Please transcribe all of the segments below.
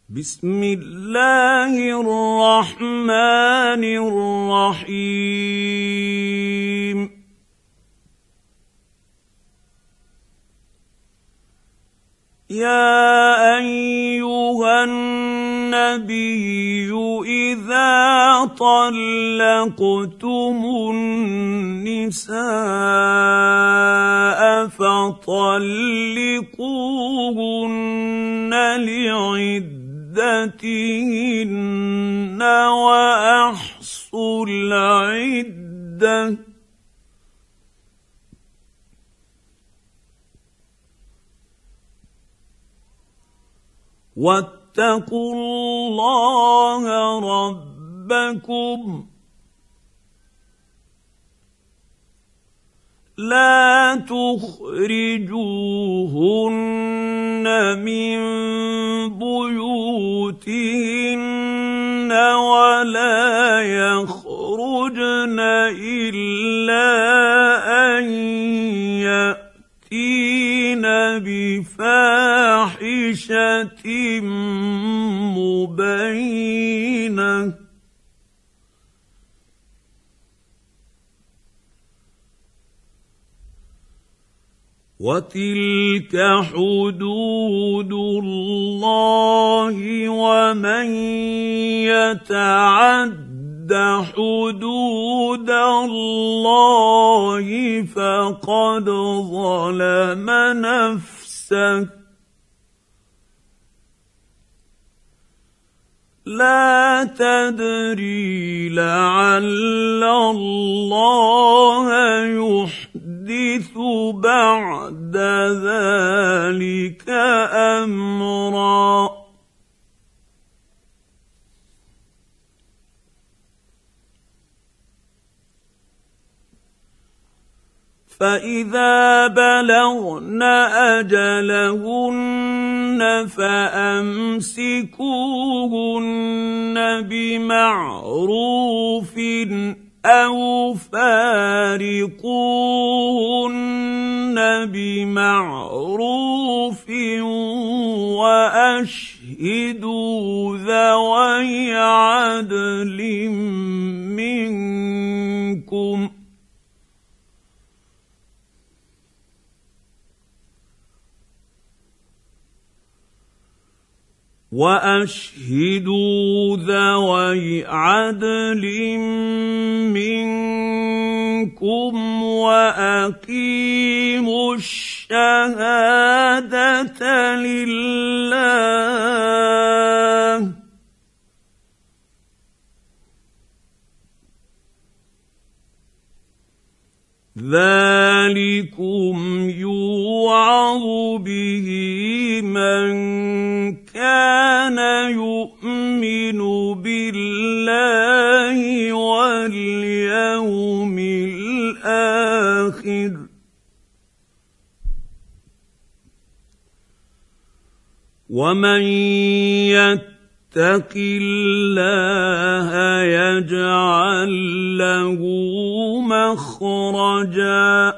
بسم الله الرحمن الرحيم يا أيها النبي إذا طلقتم النساء فطلقوهن لعدتهن وأحصوا العدة واتقوا الله ربكم لا تخرجوهن من بيوتهن ولا يخرجن إلا أن يأتين بفاحشة مبينة وتلك حدود الله ومن يتعد حدود الله فقد ظلم نفسه لا تدري لعل الله يحدث بعد ذلك أمرا فإذا بلغن أجلهن فأمسكوهن بمعروف أو فارقوهن بمعروف وأشهدوا ذوي عدل منكم وأقيموا الشهادة لله ذلكم يوعظ به من كان يؤمن بالله واليوم الآخر ومن يتق الله يجعل له مخرجا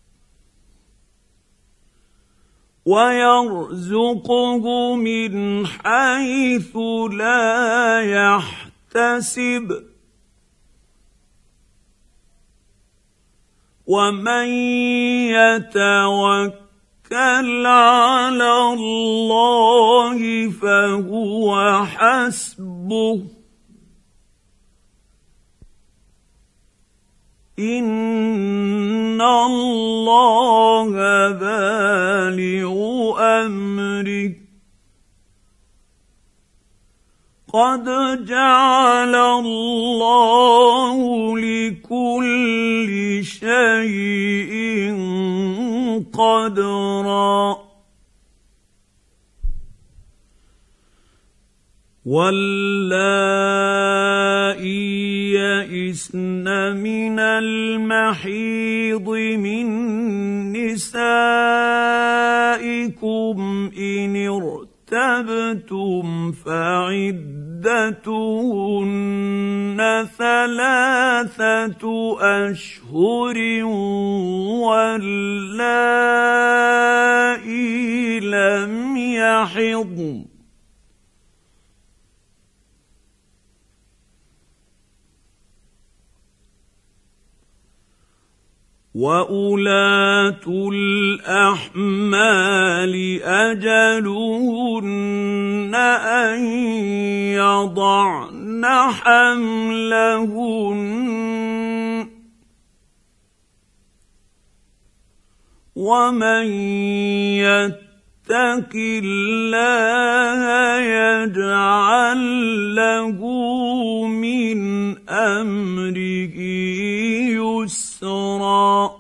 ويرزقه من حيث لا يحتسب ومن يتوكل على الله فهو حسبه إن الله بالغ أمره قد جعل الله لكل شيء قدرا واللائي يئسن من المحيض من نسائكم إن ارتبتم فعدتهن 3 أشهر واللائي لم يحضن واولات الاحمال اجلهن ان يضعن حملهن ومن يتق الله يجعل له من امره يسرا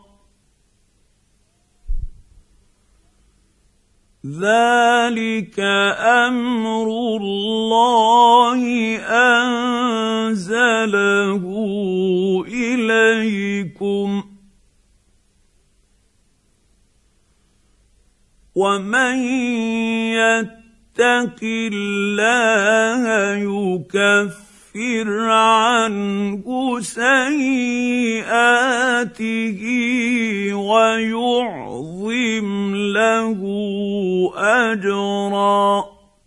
ذلك امر الله انزله اليكم ومن يتق الله يكفر عنه سيئاته ويعظم له اجرا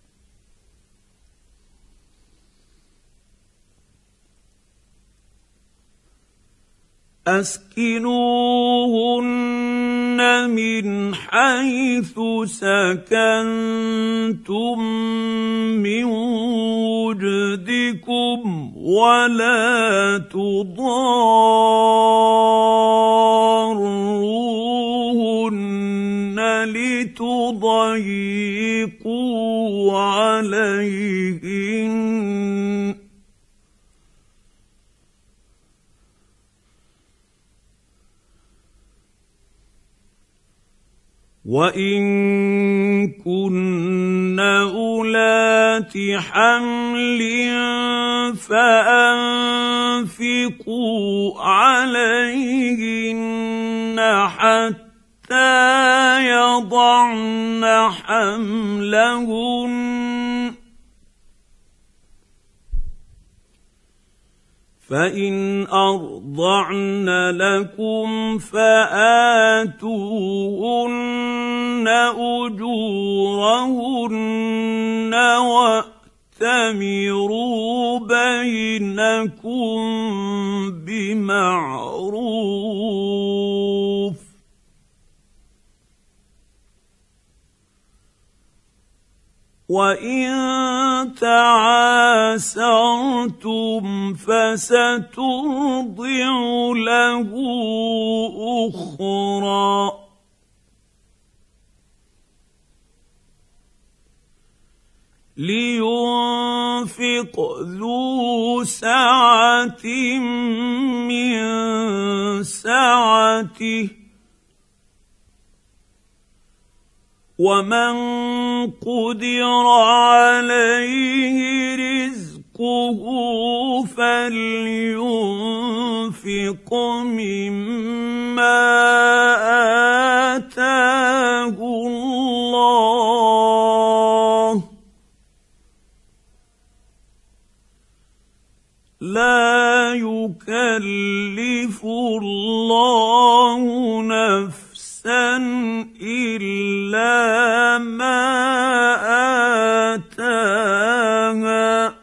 اسكنوهن من حيث سكنتم من وجدكم ولا تضاروهن لتضيقوا عليهن وان كن اولات حمل فانفقوا عليهن حتى يضعن حملهن فان ارضعن لكم فاتوهن اجورهن واتمروا بينكم بمعروف وان تعاسرتم فسترضع له اخرى لينفق ذو سعة من سعته ومن قدر عليه رزقه فلينفق مما آتاه الله لا يكلف الله نفسا إلا ما آتاها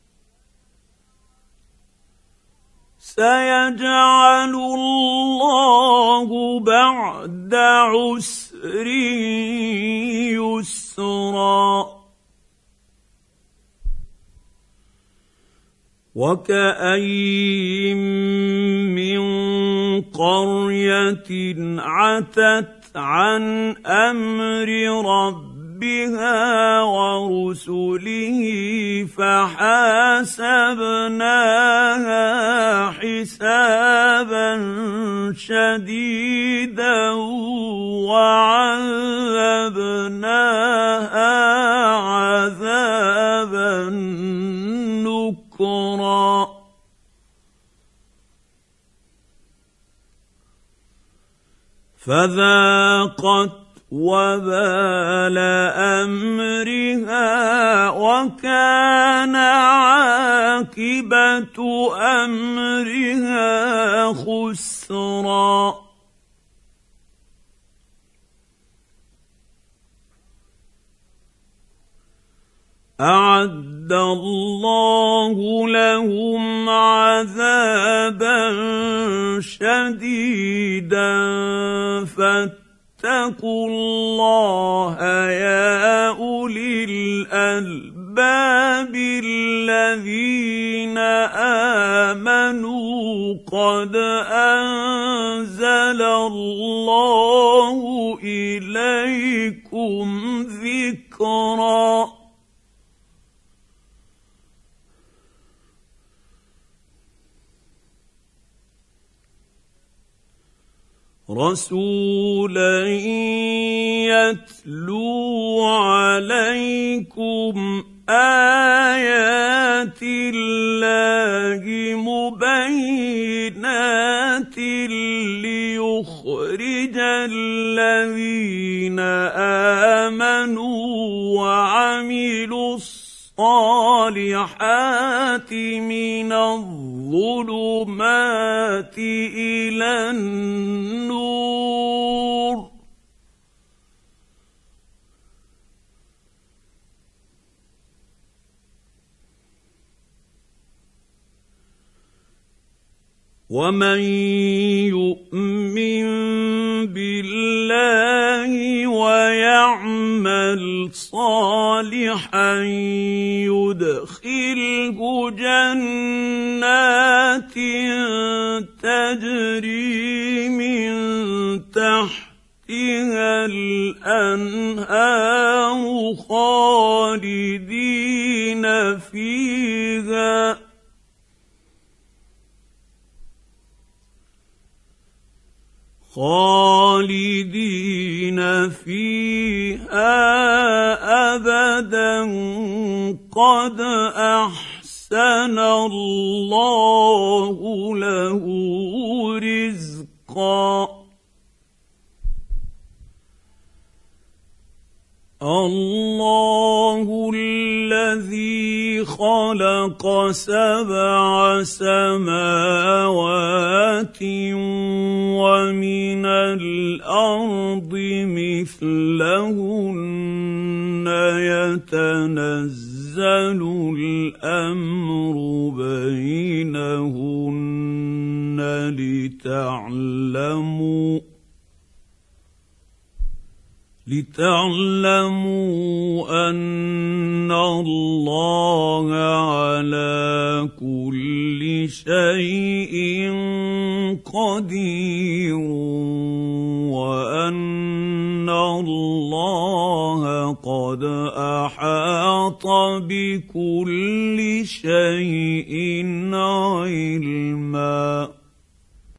سيجعل الله بعد عسر يسرا وكأين من قرية عتت عن أمر ربها ورسله فحاسبناها حسابا شديدا وعذبناها عذابا نكرا فذاقت وبال أمرها وكان عاقبة أمرها خسرا أعد الله لهم عذابا شديدا فاتقوا الله يا أولي الألباب الذين آمنوا قد أنزل الله إليكم ذكرا رسولا يتلو عليكم آيات الله مبينات ليخرج الذين آمنوا وعملوا الصالحات من الظلمات إلى النور ومن يؤمن بالله ويعمل صالحا يدخله جنات تجري من تحتها الأنهار خالدين فيها أبدا قد أحسن الله له رزقا الله الذي خلق 7 سماوات ومن الأرض مثلهن يتنزل الأمر بينهن لتعلموا أن الله على كل شيء قدير وأن الله قد أحاط بكل شيء علما.